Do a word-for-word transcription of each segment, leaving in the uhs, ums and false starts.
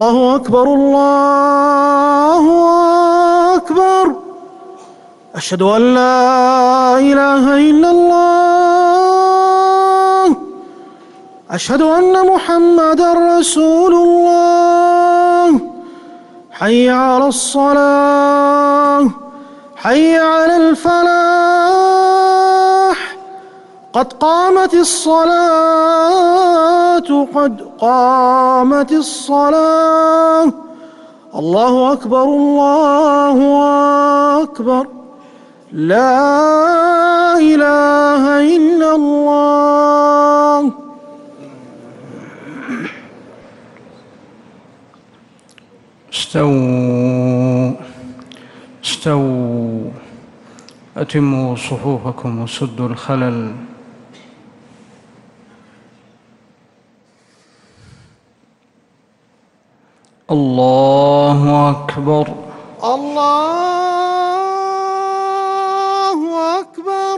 الله أكبر الله أكبر. أشهد أن لا إله إلا الله. أشهد أن محمدًا رسول الله. حي على الصلاة، حي على الفلاح، قد قامت الصلاة، قد قامت الصلاة. الله أكبر الله أكبر. لا إله إلا الله. استووا استووا أتموا صفوفكم وسدوا الخلل. الله أكبر الله أكبر.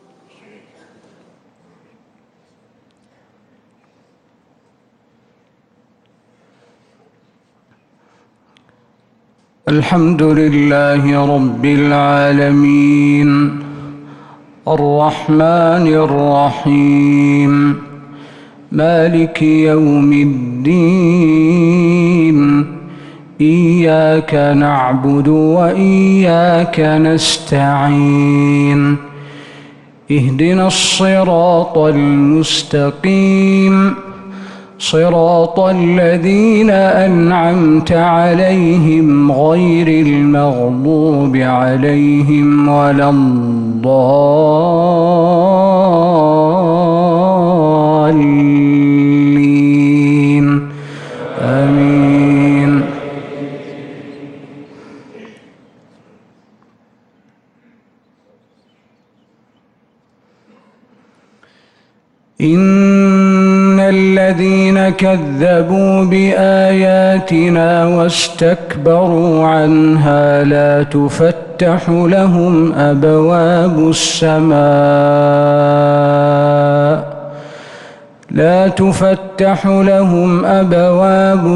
الحمد لله رب العالمين الرحمن الرحيم مالك يوم الدين. إياك نعبد وإياك نستعين. اهدنا الصراط المستقيم صراط الذين أنعمت عليهم غير المغضوب عليهم ولا الضالين. آمين. إن الذين كذبوا بآياتنا واستكبروا عنها لا تفتح لهم أبواب السماء لا تفتح لهم أبواب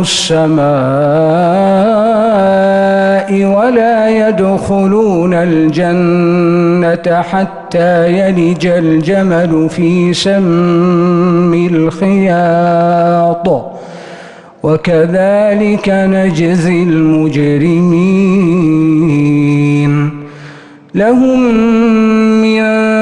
السماء ولا يدخلون الجنة حتى يلج الجمل في سم الخياط وكذلك نجزي المجرمين. لهم من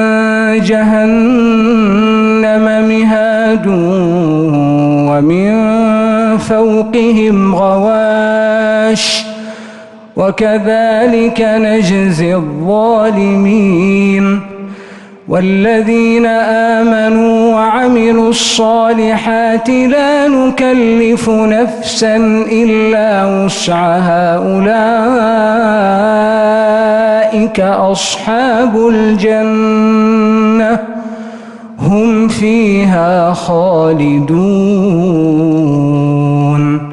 جهنم مهاد ومن فوقهم غواش وكذلك نجزي الظالمين. والذين آمنوا وعملوا الصالحات لا نكلف نفسا إلا وسعها أولئك أصحاب الجنة هم فيها خالدون.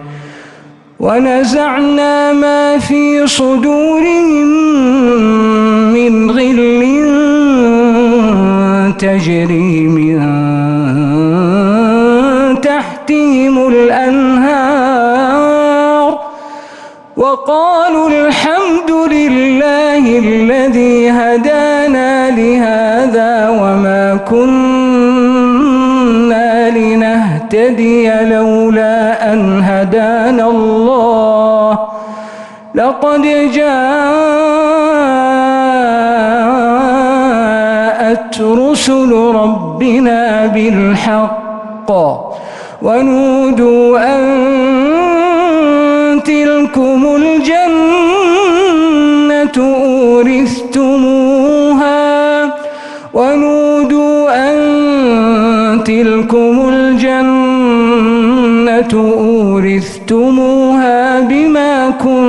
ونزعنا ما في صدورهم من غل تجري من تحتهم الأنهار وقالوا الحمد لله الذي هدانا لهذا وما كنا لنهتدي لولا أن هدانا الله لقد جاءت رسل ربنا بالحق ونودوا أن تلكم الجنة أورثتموها ونودوا أن تلكم الجنة أورثتموها بما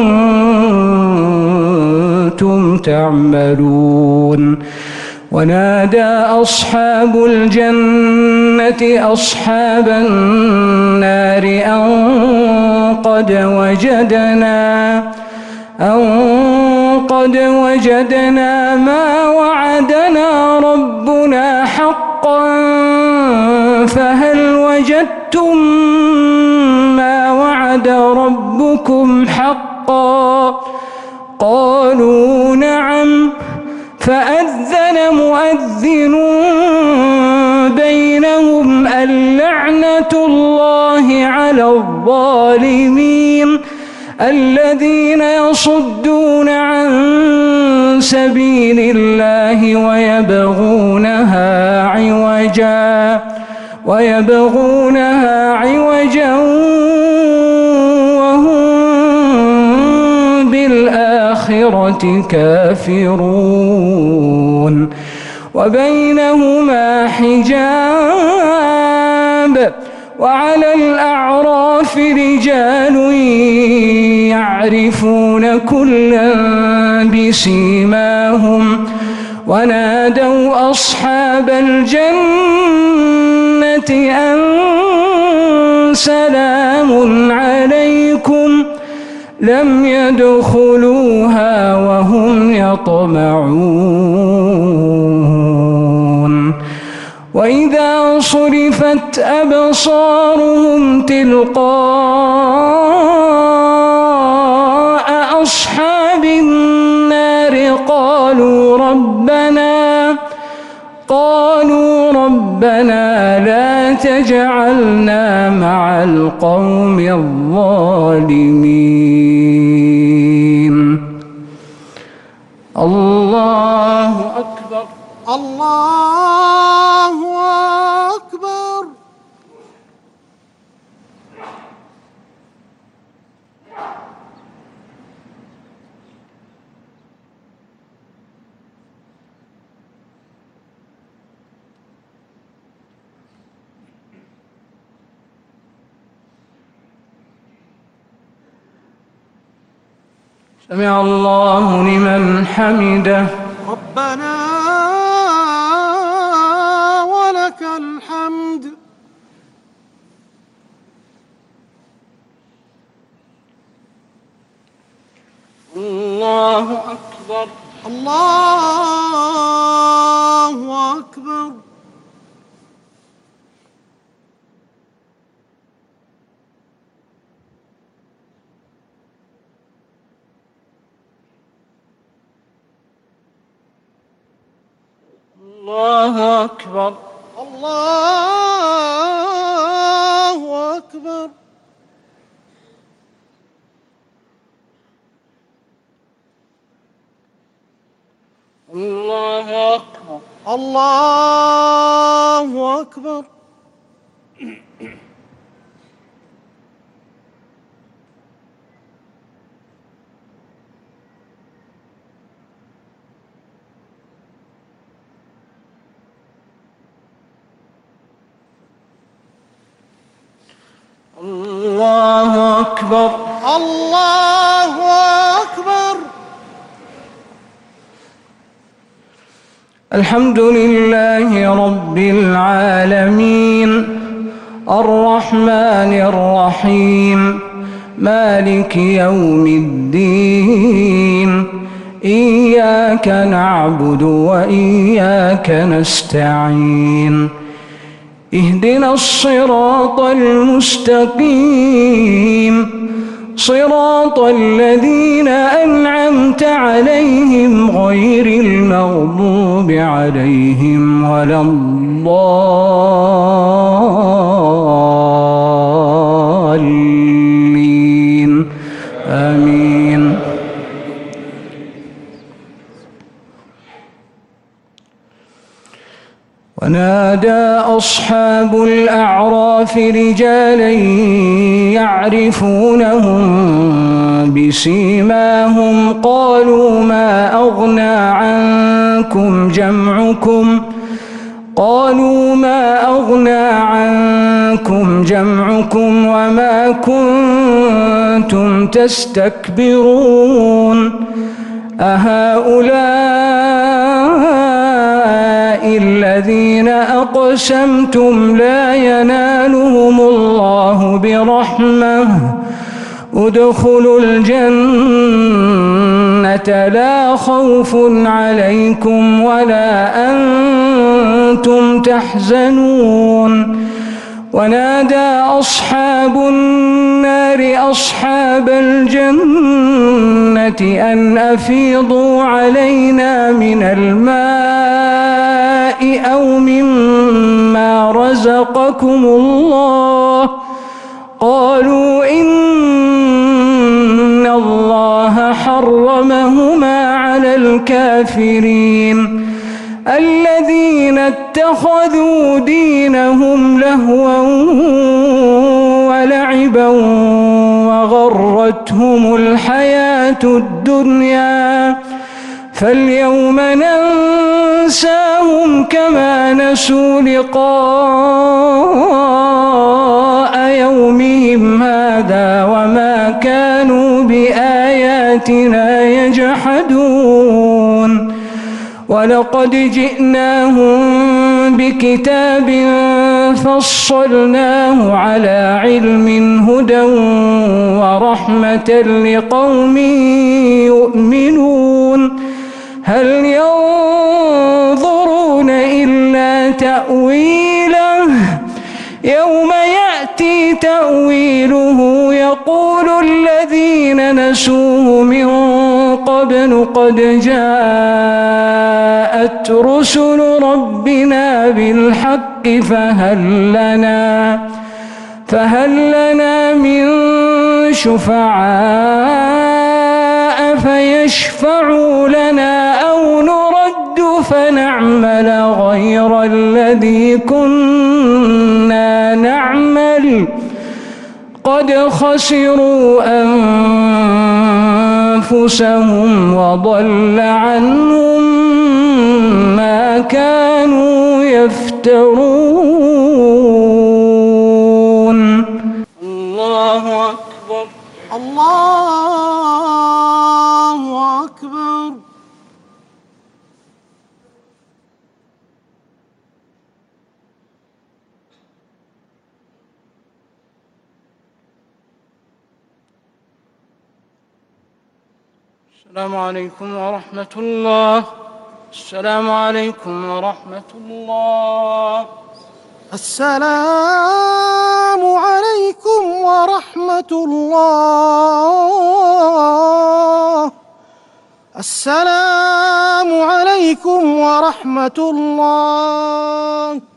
كنتم تعملون. ونادى أصحاب الجنة أصحاب النار أن قد وجدنا أن قد وجدنا ما وعدنا ربنا حقا حقا فهل وجدتم ما وعد ربكم حقا؟ قالوا نعم. فأذن مؤذن بينهم اللعنة الله على الظالمين الذين يصدون عن سبيل الله ويبغونها عوجا ويبغونها عوجا وهم بالآخرة كافرون. وبينهما حجاب وعلى الأعراف رجال يعرفون كلا بسيماهم ونادوا أصحاب الجنة أن سلام عليكم لم يدخلوها وهم يطمعون. وإذا صرفت أبصارهم تلقاء أصحاب النار قالوا ربنا قالوا ربنا لا تجعلنا مع القوم الظالمين. الله أكبر. الله أكبر. سمع الله لمن حمده. ربنا ولك الحمد. الله أكبر. الله أكبر. الله أكبر. الله أكبر. الله أكبر. الله أكبر. الله أكبر. الله أكبر. الحمد لله رب العالمين الرحمن الرحيم مالك يوم الدين إياك نعبد وإياك نستعين اهدنا الصراط المستقيم صراط الذين أنعمت عليهم غير المغضوب عليهم ولا الضالين آمين. ونادى أصحاب الأعراف رجالا يعرفونهم بسيماهم قالوا ما أغنى عنكم جمعكم قالوا ما أغنى عنكم جمعكم وما كنتم تستكبرون أهؤلاء الذين أقسمتم لا ينالهم الله برحمة ادخلوا الجنة لا خوف عليكم ولا أنتم وأنتم تحزنون ونادى أصحاب النار أصحاب الجنة أن أفيضوا علينا من الماء أو مما رزقكم الله قالوا إن الله حرمهما على الكافرين الذين اتخذوا دينهم لهوا ولعبا وغرتهم الحياة الدنيا فاليوم ننساهم كما نسوا لقاء يومهم هذا وما كانوا بآياتنا يجحدون ولقد جئناهم بكتاب فصلناه على علم هدى ورحمة لقوم يؤمنون هل ينظرون إلا تأويله يوم يأتي تأويله يقول الذين نسوه من قبل قد جاءت رسل ربنا بالحق فهل لنا فهل لنا من شفعاء فيشفعوا لنا أو نرد فنعمل غير الذي كنا نعمل قد خسروا أنفسهم وضل عنهم ما كانوا يفترون الله أكبر الله أكبر السلام عليكم ورحمة الله السلام عليكم ورحمة الله السلام عليكم ورحمة الله السلام عليكم ورحمة الله